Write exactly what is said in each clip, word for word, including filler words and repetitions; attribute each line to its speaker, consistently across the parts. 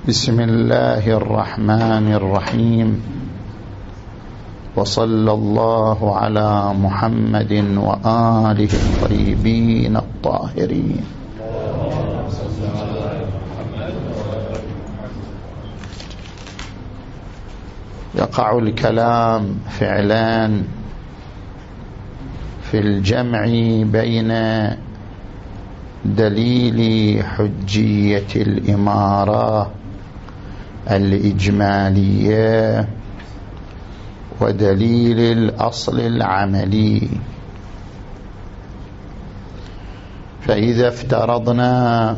Speaker 1: بسم الله الرحمن الرحيم، وصلى الله على محمد وآله الطيبين الطاهرين. يقع الكلام فعلان في الجمع بين دليل حجية الإمارة الإجمالية ودليل الأصل العملي. فإذا افترضنا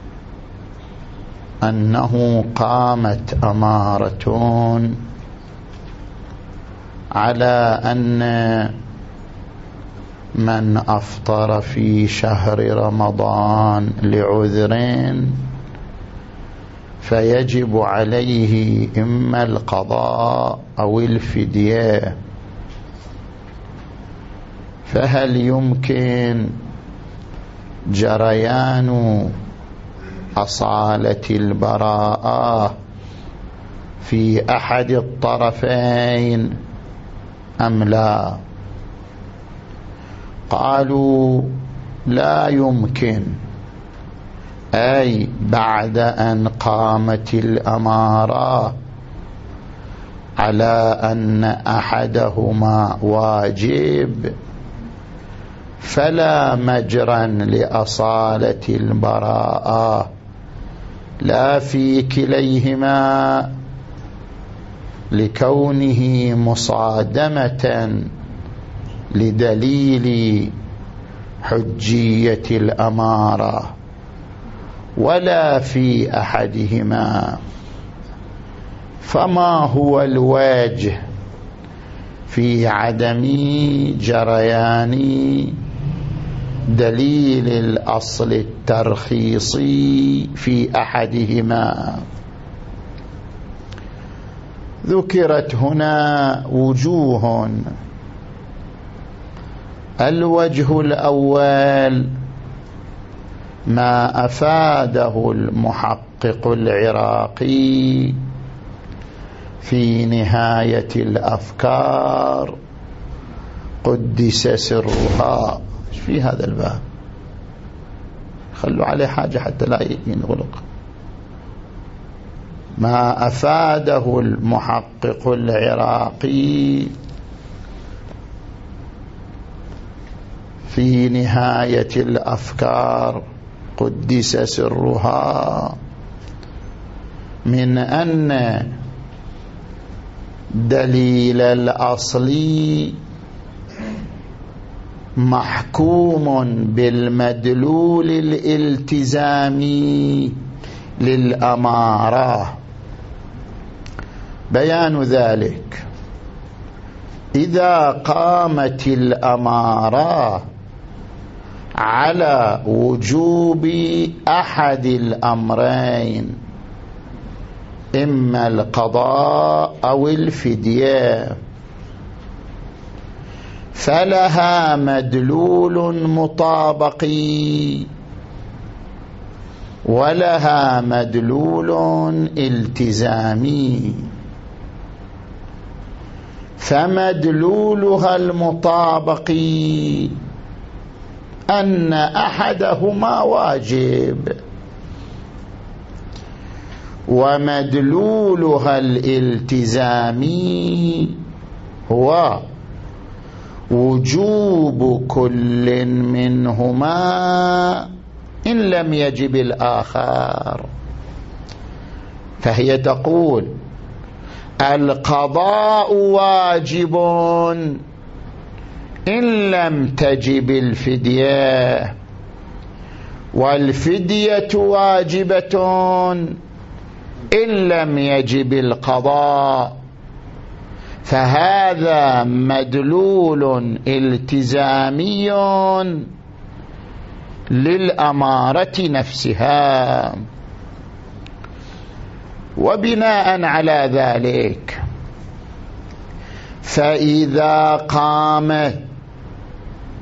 Speaker 1: أنه قامت أمارة على أن من أفطر في شهر رمضان لعذر فيجب عليه إما القضاء أو الفدية، فهل يمكن جريان أصالة البراءة في أحد الطرفين أم لا؟ قالوا لا يمكن، أي بعد أن قامت الأمارة على أن أحدهما واجب فلا مجرى لأصالة البراءة لا في كليهما لكونه مصادمة لدليل حجية الأمارة، ولا في أحدهما. فما هو الوجه في عدم جريان دليل الأصل الترخيصي في أحدهما؟ ذكرت هنا وجوه. الوجه الأول ما أفاده المحقق العراقي في نهاية الأفكار قدس سرها في هذا الباب، خلوا عليه حاجة حتى لا ينغلق. ما أفاده المحقق العراقي في نهاية الأفكار قدس سرها من أن دليل الأصل محكوم بالمدلول الالتزامي للأمارة. بيان ذلك: إذا قامت الأمارة على وجوب أحد الأمرين، إما القضاء أو الفدية، فلها مدلول مطابقي ولها مدلول التزامي. فمدلولها المطابقي أن أحدهما واجب، ومدلولها الالتزامي هو وجوب كل منهما إن لم يجب الآخر. فهي تقول القضاء واجب إن لم تجب الفدية، والفدية واجبة إن لم يجب القضاء، فهذا مدلول التزامي للأمارة نفسها. وبناء على ذلك فإذا قامت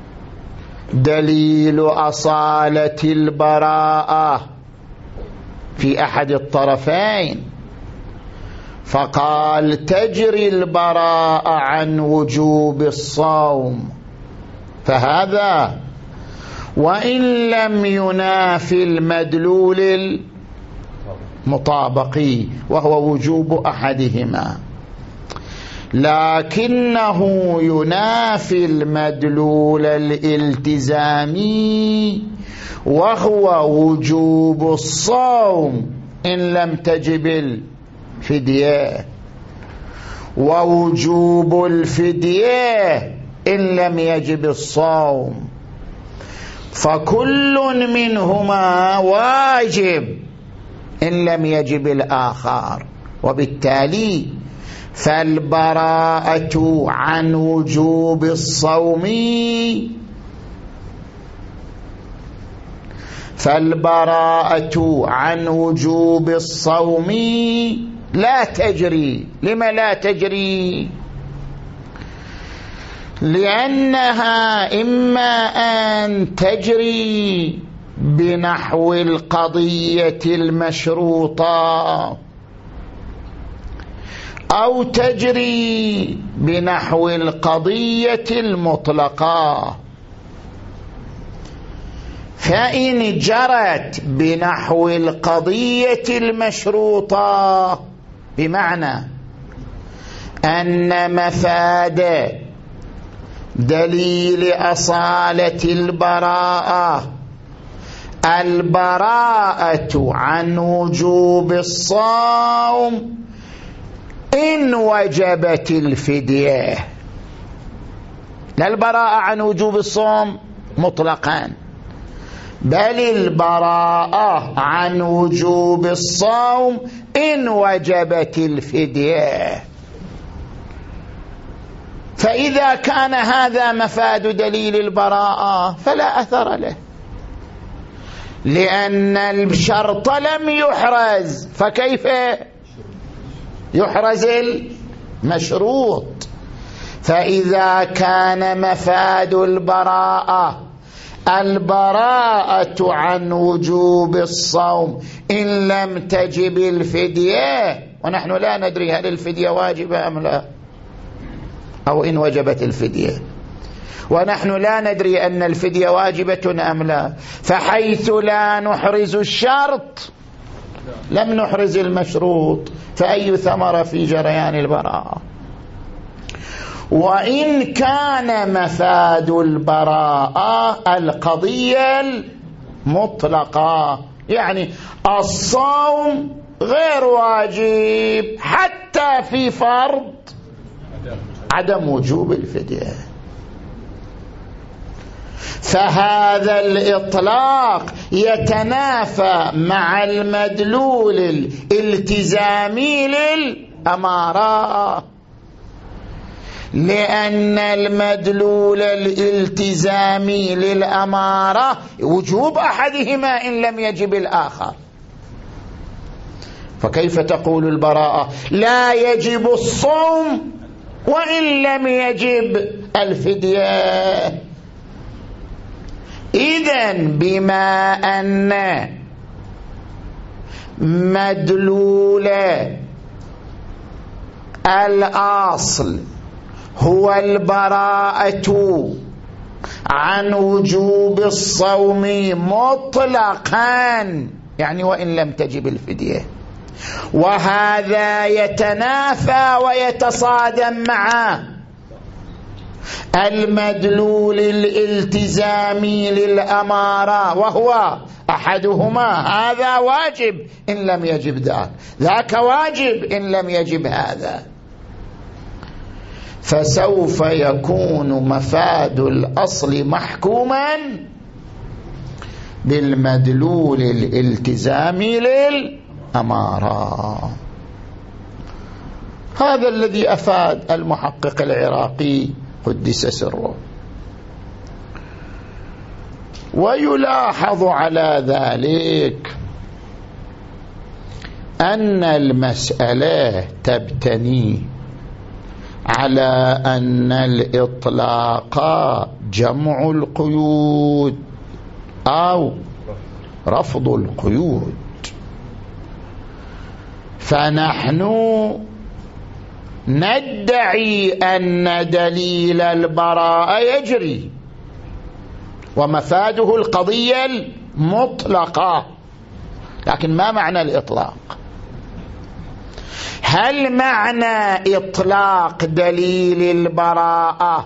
Speaker 1: دليل أصالة البراءة في أحد الطرفين، فقال تجري البراءة عن وجوب الصوم، فهذا وإن لم ينافي المدلول المطابقي وهو وجوب أحدهما، لكنه ينافي المدلول الالتزامي وهو وجوب الصوم إن لم تجب الفدية، ووجوب الفدية إن لم يجب الصوم، فكل منهما واجب إن لم يجب الآخر، وبالتالي فالبراءة عن وجوب الصوم فالبراءة عن وجوب الصوم لا تجري. لما لا تجري؟ لأنها إما أن تجري بنحو القضية المشروطة أو تجري بنحو القضية المطلقة. فإن جرت بنحو القضية المشروطة بمعنى أن مفاد دليل أصالة البراءة البراءة عن وجوب الصوم إن وجبت الفدية، لا البراءة عن وجوب الصوم مطلقا، بل البراءة عن وجوب الصوم إن وجبت الفدية. فإذا كان هذا مفاد دليل البراءة فلا أثر له، لأن الشرط لم يحرز، فكيف يحرز المشروط؟ فإذا كان مفاد البراءة البراءة عن وجوب الصوم إن لم تجب الفدية، ونحن لا ندري هل الفدية واجبة أم لا، أو إن وجبت الفدية، ونحن لا ندري أن الفدية واجبة أم لا، فحيث لا نحرز الشرط لم نحرز المشروط، فأي ثمرة في جريان البراءة؟ وإن كان مفاد البراءة القضية المطلقة، يعني الصوم غير واجب حتى في فرض عدم وجوب الفدية، فهذا الإطلاق يتنافى مع المدلول الالتزامي للأمارة، لأن المدلول الالتزامي للأمارة وجوب أحدهما إن لم يجب الآخر. فكيف تقول البراءة لا يجب الصوم وإن لم يجب الفدية؟ إذن بما أن مدلول الأصل هو البراءة عن وجوب الصوم مطلقا، يعني وإن لم تجب الفدية، وهذا يتنافى ويتصادم مع المدلول الالتزامي للأمارة، وهو أحدهما هذا واجب إن لم يجب ذاك، ذاك واجب إن لم يجب هذا، فسوف يكون مفاد الأصل محكوما بالمدلول الالتزامي للأمارة. هذا الذي أفاد المحقق العراقي قدس سره. ويلاحظ على ذلك أن المسألة تبتني على أن الإطلاق جمع القيود أو رفض القيود، فنحن ندعي أن دليل البراءة يجري ومفاده القضية المطلقة، لكن ما معنى الإطلاق؟ هل معنى إطلاق دليل البراءة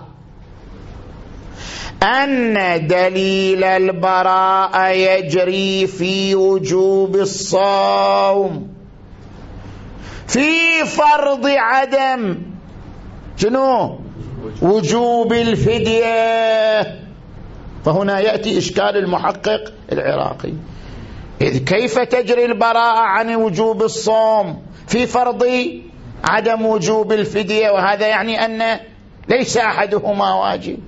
Speaker 1: أن دليل البراءة يجري في وجوب الصوم في فرض عدم شنو وجوب الفدية؟ فهنا يأتي إشكال المحقق العراقي، إذ كيف تجري البراءة عن وجوب الصوم في فرض عدم وجوب الفدية، وهذا يعني أن ليس أحدهما واجب.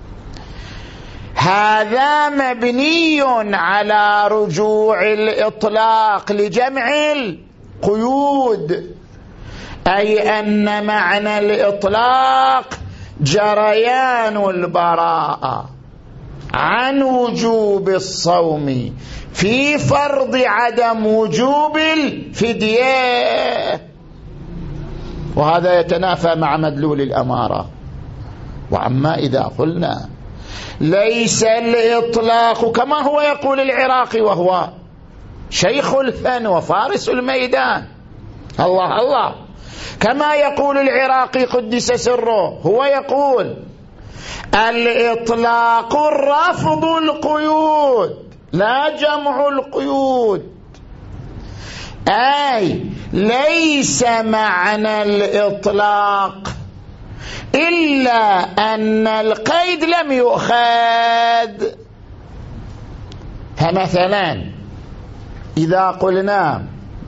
Speaker 1: هذا مبني على رجوع الإطلاق لجمع القيود، أي أن معنى الإطلاق جريان البراءة عن وجوب الصوم في فرض عدم وجوب الفدية، وهذا يتنافى مع مدلول الأمارة. وعما إذا قلنا ليس الإطلاق كما هو يقول العراقي، وهو شيخ الفن وفارس الميدان، الله الله، كما يقول العراقي قدس سره، هو يقول الإطلاق رفض القيود لا جمع القيود، أي ليس معنى الإطلاق إلا أن القيد لم يؤخذ. فمثلا إذا قلنا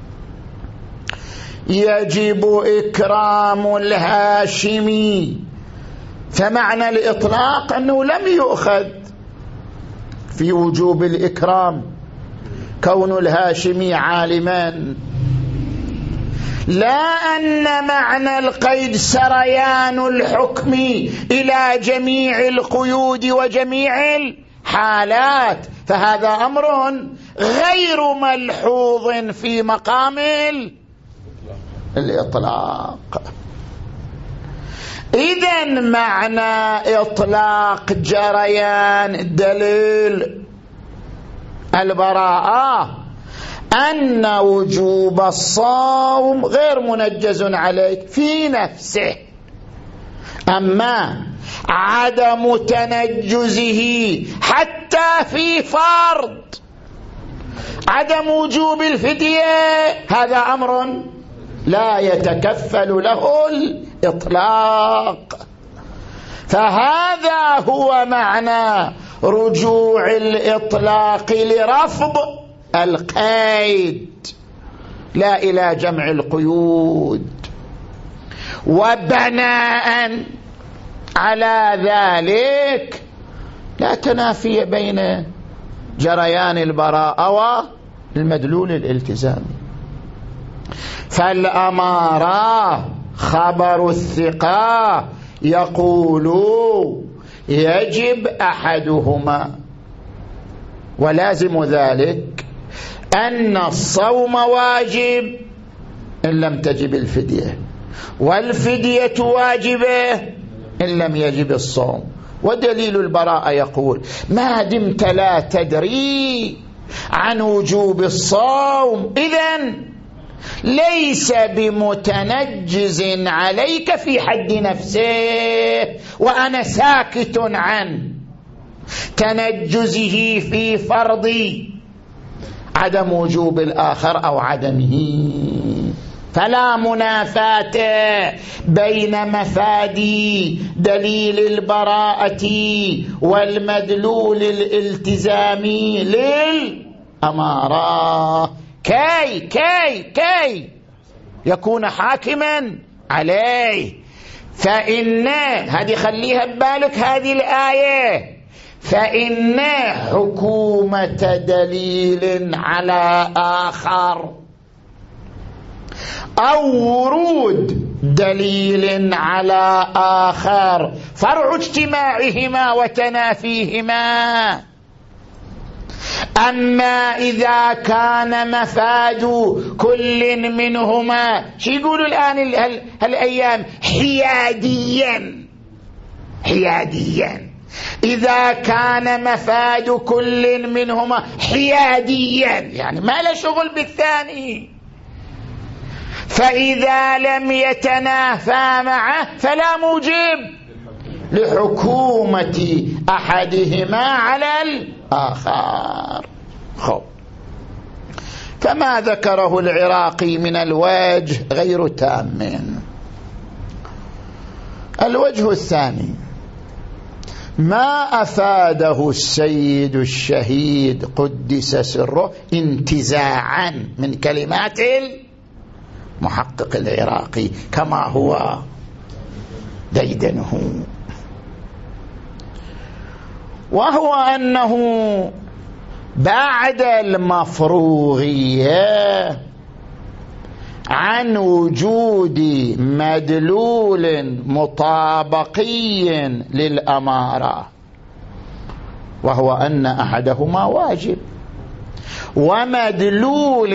Speaker 1: يجب إكرام الهاشمي، فمعنى الإطلاق أنه لم يؤخذ في وجوب الإكرام كون الهاشمي عالما، لا أن معنى القيد سريان الحكم إلى جميع القيود وجميع الحالات، فهذا أمر غير ملحوظ في مقام الإطلاق. إذن معنى إطلاق جريان دليل البراءة أن وجوب الصوم غير منجز عليك في نفسه، أما عدم تنجزه حتى في فرض عدم وجوب الفدية هذا أمر لا يتكفل له الإطلاق. فهذا هو معنى رجوع الإطلاق لرفض القيد لا إلى جمع القيود. وبناء على ذلك لا تنافي بين جريان البراءة والمدلول الالتزامي. فالأمارة خبر الثقة يقول يجب أحدهما، ولازم ذلك أن الصوم واجب إن لم تجب الفدية، والفدية واجبة إن لم يجب الصوم. ودليل البراءة يقول ما دمت لا تدري عن وجوب الصوم إذن ليس بمتنجز عليك في حد نفسه، وأنا ساكت عن تنجزه في فرض عدم وجوب الآخر أو عدمه. فلا منافاة بين مفادي دليل البراءة والمدلول الالتزامي للأمارة كي كي كي يكون حاكما عليه. فإن هذه خليها ببالك هذه الآية، فإن حكومة دليل على آخر أو ورود دليل على آخر فرع اجتماعهما وتنافيهما، أما إذا كان مفاد كل منهما، شو يقولوا الآن هالأيام؟ حياديا حياديا. إذا كان مفاد كل منهما حياديا يعني ما له شغل بالثاني، فإذا لم يتنافى معه فلا موجب لحكومة أحدهما على الآخر. خب، كما ذكره العراقي من الوجه غير تام. الوجه الثاني ما أفاده السيد الشهيد قدس سره انتزاعا من كلمات المحقق العراقي كما هو ديدنه، وهو أنه بعد المفروغية عن وجود مدلول مطابقي للأمارة، وهو أن أحدهما واجب، ومدلول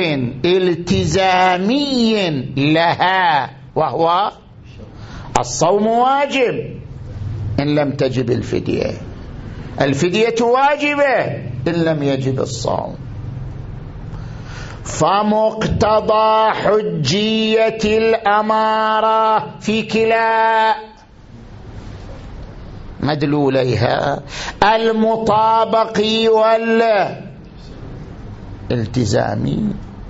Speaker 1: التزامي لها وهو الصوم واجب إن لم تجب الفدية، الفدية واجبة إن لم يجب الصوم، فمقتضى حجية الأمارة في كلا مدلوليها المطابقي والالتزامي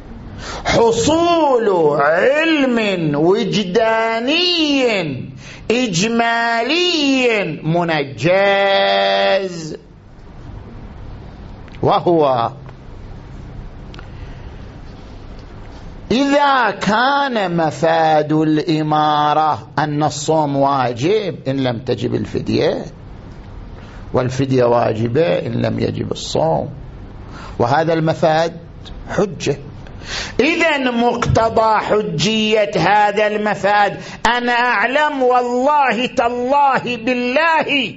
Speaker 1: حصول علم وجداني إجمالي منجز، وهو إذا كان مفاد الإمارة أن الصوم واجب إن لم تجب الفدية، والفدية واجبة إن لم يجب الصوم، وهذا المفاد حجة. إذن مقتضى حجية هذا المفاد أنا أعلم والله تالله بالله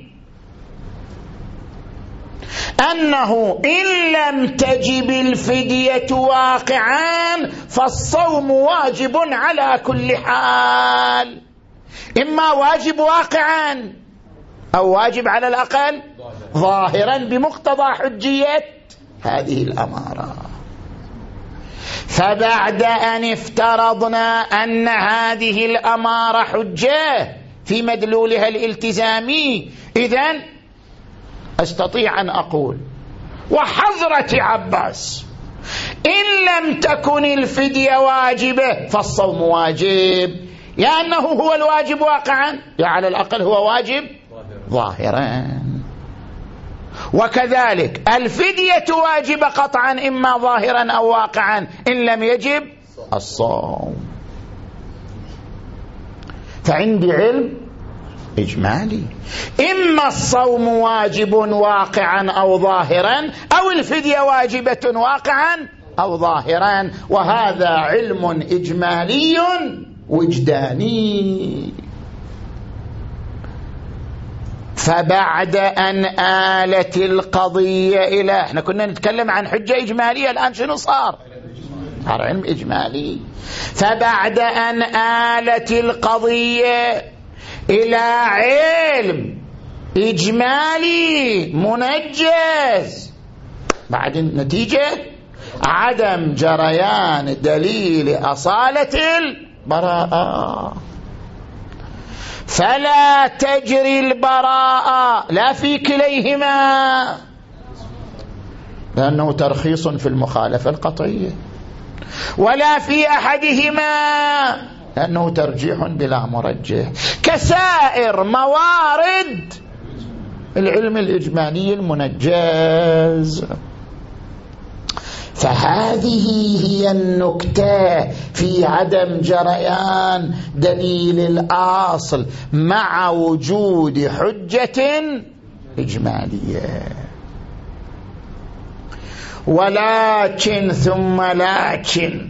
Speaker 1: أنه إن لم تجب الفدية واقعا فالصوم واجب على كل حال، إما واجب واقعا أو واجب على الأقل ظاهرا بمقتضى حجية هذه الأمارة. فبعد أن افترضنا أن هذه الأمارة حجة في مدلولها الالتزامي، إذن أستطيع أن أقول وحضرة عباس إن لم تكن الفدية واجبة فالصوم واجب، يا أنه هو الواجب واقعا يا على الأقل هو واجب ظاهرا، وكذلك الفدية واجبة قطعا إما ظاهرا أو واقعا إن لم يجب الصوم. فعندي علم إجمالي، إما الصوم واجب واقعا أو ظاهرا أو الفدية واجبة واقعا أو ظاهرا، وهذا علم إجمالي وجداني. فبعد أن آلت القضية إلى، احنا كنا نتكلم عن حجة إجمالية، الآن شنو صار؟ صار علم إجمالي. فبعد أن آلت القضية إلى علم إجمالي منجز، بعد النتيجة عدم جريان دليل أصالة البراءة، فلا تجري البراءة لا في كليهما لأنه ترخيص في المخالفة القطعية، ولا في أحدهما لأنه ترجيح بلا مرجح، كسائر موارد العلم الإجمالي المنجز. فهذه هي النكتة في عدم جريان دليل الأصل مع وجود حجة إجمالية. ولكن ثم لكن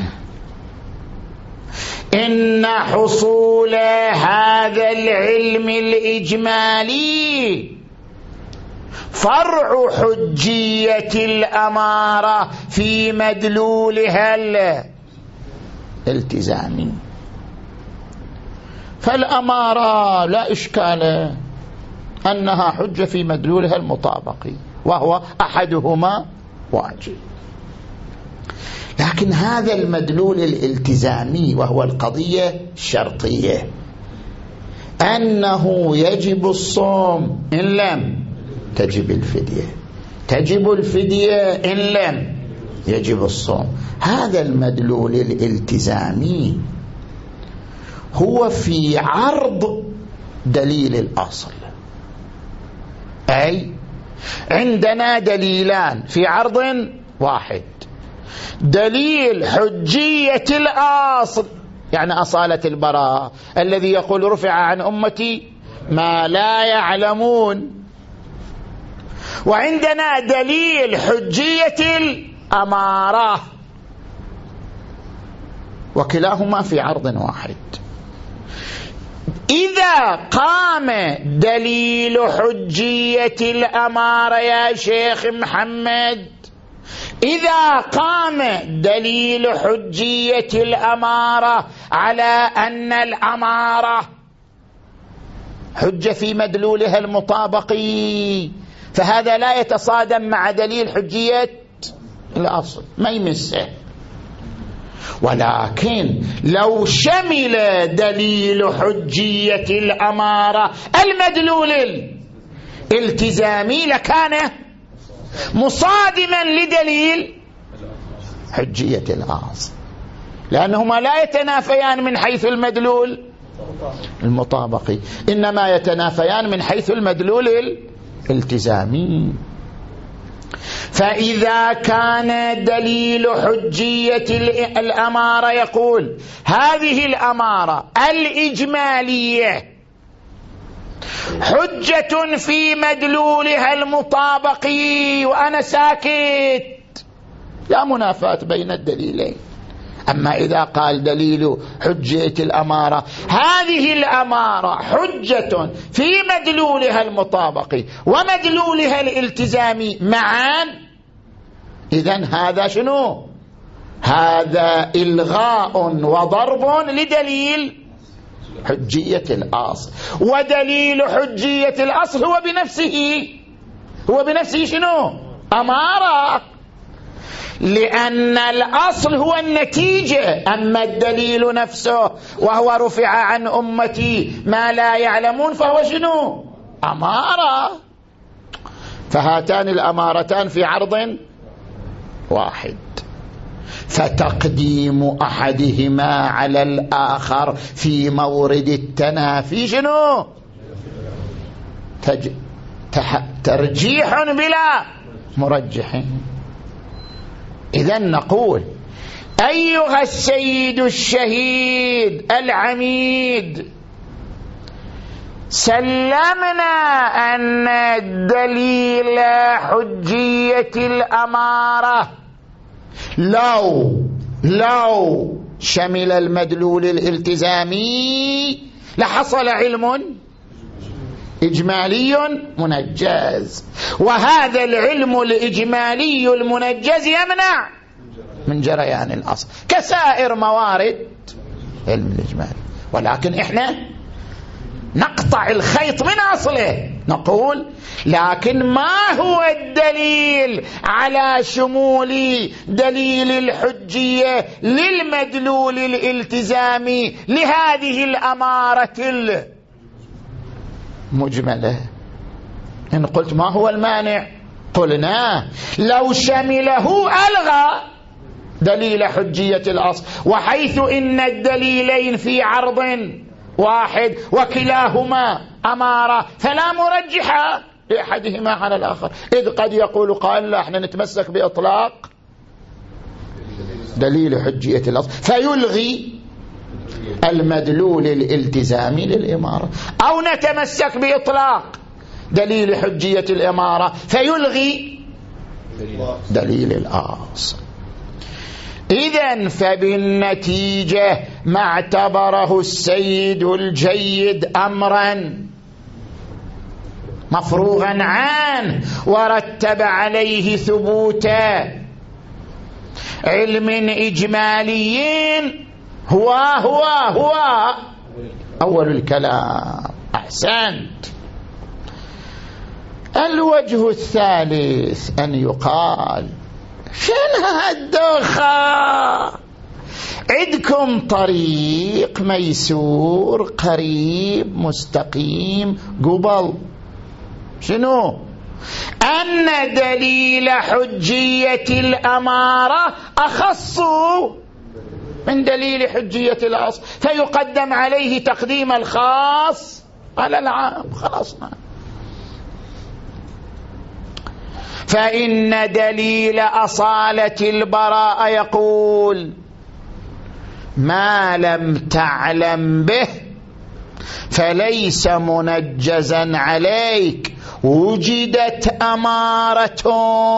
Speaker 1: إن حصول هذا العلم الإجمالي فرع حجية الأمارة في مدلولها الالتزامي. فالأمارة لا إشكال أنها حجة في مدلولها المطابقي، وهو أحدهما واجب. لكن هذا المدلول الالتزامي وهو القضية الشرطية، أنه يجب الصوم إن لم تجب الفدية، تجب الفدية إن لم يجب الصوم. هذا المدلول الالتزامي هو في عرض دليل الأصل، أي عندنا دليلان في عرض واحد: دليل حجية الأصل يعني أصالة البراءة الذي يقول رفع عن أمتي ما لا يعلمون، وعندنا دليل حجية الأمارة، وكلاهما في عرض واحد. إذا قام دليل حجية الأمارة يا شيخ محمد، إذا قام دليل حجية الأمارة على أن الأمارة حجة في مدلولها المطابقي، فهذا لا يتصادم مع دليل حجية الأصل، ما يمسه. ولكن لو شمل دليل حجية الأمارة المدلول الالتزامي لكان مصادما لدليل حجية الأصل، لأنهما لا يتنافيان من حيث المدلول المطابقي، إنما يتنافيان من حيث المدلول الالتزامي. فإذا كان دليل حجية الأمارة يقول هذه الأمارة الإجمالية حجة في مدلولها المطابقي وأنا ساكت، لا منافاة بين الدليلين. أما إذا قال دليل حجية الأمارة هذه الأمارة حجة في مدلولها المطابقي ومدلولها الالتزامي معا، إذن هذا شنو؟ هذا إلغاء وضرب لدليل حجية الأصل. ودليل حجية الأصل هو بنفسه هو بنفسه شنو؟ أمارة، لأن الأصل هو النتيجة، أما الدليل نفسه وهو رفع عن أمتي ما لا يعلمون فهو شنو؟ أمارة. فهاتان الأمارتان في عرض واحد، فتقديم أحدهما على الآخر في مورد التنافي شنو؟ تج... تح... ترجيح بلا مرجح. إذن نقول أيها السيد الشهيد العميد، سلمنا أن دليل حجية الأمارة لو لو شمل المدلول الالتزامي لحصل علم إجمالي منجز، وهذا العلم الإجمالي المنجز يمنع من جريان الأصل كسائر موارد علم الإجمالي. ولكن إحنا نقطع الخيط من أصله، نقول لكن ما هو الدليل على شمول دليل الحجية للمدلول الالتزامي لهذه الأمارة المجملة؟ إن قلت ما هو المانع؟ قلنا لو شمله ألغى دليل حجية الأصل، وحيث إن الدليلين في عرض واحد وكلاهما أمارة فلا مرجح لأحدهما على الآخر، إذ قد يقول قائل لا احنا نتمسك بإطلاق دليل حجية الأصل فيلغي المدلول الالتزامي للإمارة، أو نتمسك بإطلاق دليل حجية الإمارة فيلغي دليل الأصل. إذن فبالنتيجة ما اعتبره السيد الجيد أمرا مفروغا عنه ورتب عليه ثبوت علم إجمالي هو هو هو أول الكلام. أحسنت. الوجه الثالث أن يقال شنو هالدوخة، عندكم طريق ميسور قريب مستقيم قبل شنو؟ أن دليل حجية الأمارة أخص من دليل حجية الأصل، فيقدم عليه تقديم الخاص على العام. خلصنا. فإن دليل أصالة البراءة يقول ما لم تعلم به فليس منجزا عليك، وجدت أمارة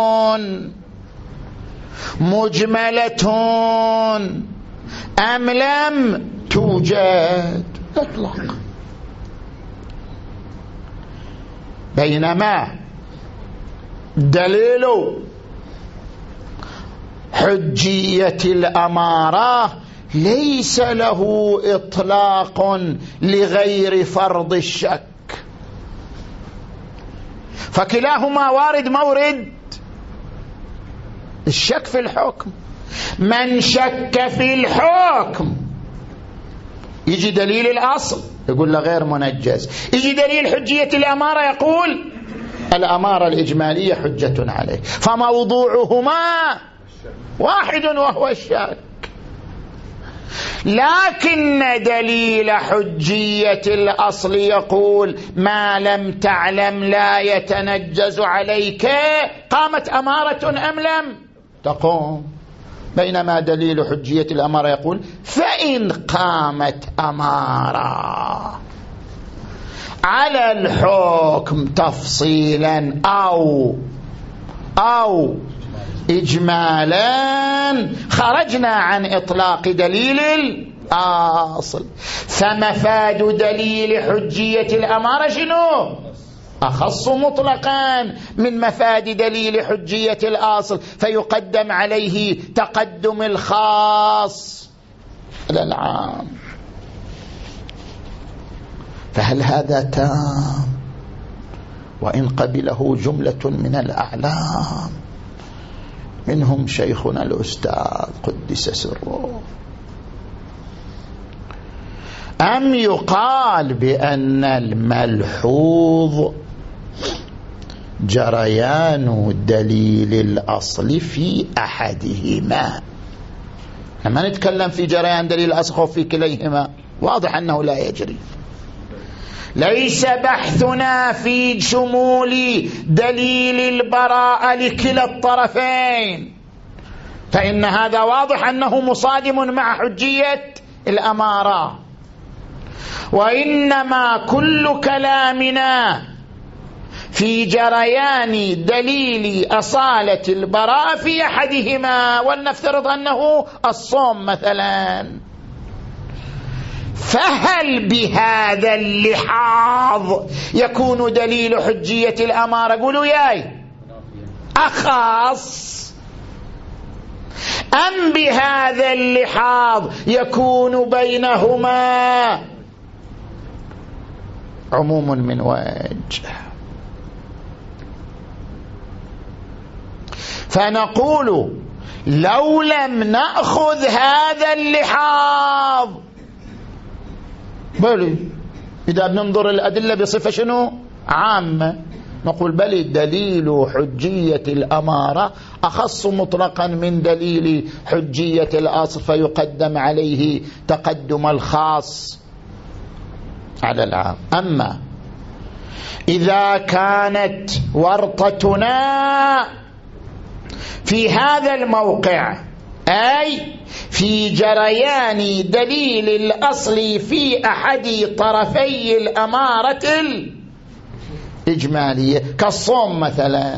Speaker 1: مجملة أم لم توجد مطلق. بينما دليل حجية الأمارة ليس له إطلاق لغير فرض الشك، فكلاهما وارد مورد الشك في الحكم. من شك في الحكم يجي دليل الأصل يقول له غير منجز، يجي دليل حجية الأمارة يقول الأمارة الإجمالية حجة عليه، فموضوعهما واحد وهو الشك. لكن دليل حجية الأصل يقول ما لم تعلم لا يتنجز عليك، قامت أمارة أم لم تقوم. بينما دليل حجية الأمارة يقول فإن قامت أمارة على الحكم تفصيلا أو أو إجمالا خرجنا عن إطلاق دليل الأصل. فمفاد دليل حجية الأمارة شنو؟ أخص مطلقا من مفاد دليل حجية الأصل، فيقدم عليه تقدم الخاص على العام. فهل هذا تام؟ وإن قبله جملة من الأعلام منهم شيخنا الأستاذ قدس سره. أم يقال بأن الملحوظ جريان دليل الأصل في أحدهما؟ لما نتكلم في جريان دليل الأصل أو في كليهما واضح أنه لا يجري. ليس بحثنا في شمول دليل البراءة لكلا الطرفين، فإن هذا واضح أنه مصادم مع حجية الأمارة، وإنما كل كلامنا في جريان دليل أصالة البراءة في أحدهما، ولنفترض أنه الصوم مثلا. فهل بهذا اللحاظ يكون دليل حجية الأمارة قولوا ياي أخص، أم بهذا اللحاظ يكون بينهما عموم من وجه؟ فنقول لو لم نأخذ هذا اللحاظ بل إذا بننظر الأدلة بصفة شنو عامة نقول بل دليل حجية الأمارة أخص مطلقا من دليل حجية الأصل، فيقدم عليه تقدم الخاص على العام. أما إذا كانت ورطتنا في هذا الموقع أي في جريان دليل الأصل في أحد طرفي الأمارة الإجمالية كالصوم مثلا،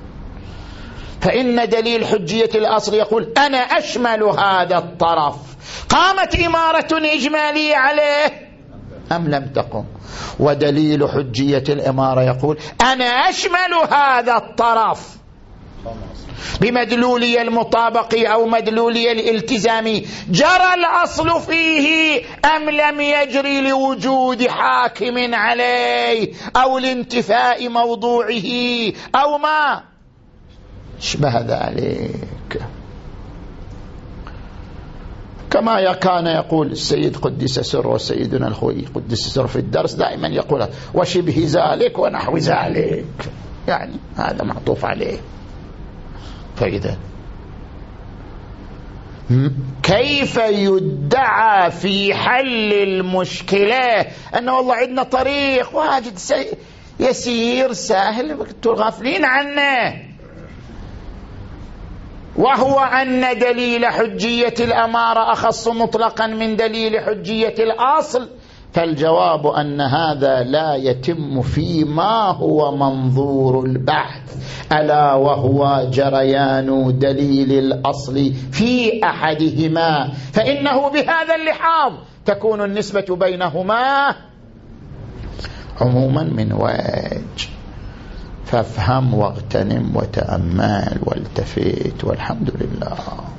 Speaker 1: فإن دليل حجية الأصل يقول أنا أشمل هذا الطرف، قامت إمارة إجمالية عليه أم لم تقم. ودليل حجية الإمارة يقول أنا أشمل هذا الطرف بمدلولي المطابقي أو مدلولي الالتزامي، جرى الأصل فيه أم لم يجري لوجود حاكم عليه أو لانتفاء موضوعه أو ما شبه ذلك. كما كان يقول السيد قدس سر وسيدنا الخوي قدس سر في الدرس دائما يقول وشبه ذلك ونحو ذلك، يعني هذا معطوف عليه. فإذا كيف يدعى في حل المشكلة أنه والله عندنا طريق واجد يسير سهل غافلين عنه، وهو أن دليل حجية الأمارة أخص مطلقا من دليل حجية الأصل؟ فالجواب أن هذا لا يتم فيما هو منظور البحث، ألا وهو جريان دليل الأصل في أحدهما، فإنه بهذا اللحاظ تكون النسبة بينهما عموما من وجه. فافهم واغتنم وتأمل والتفت، والحمد لله.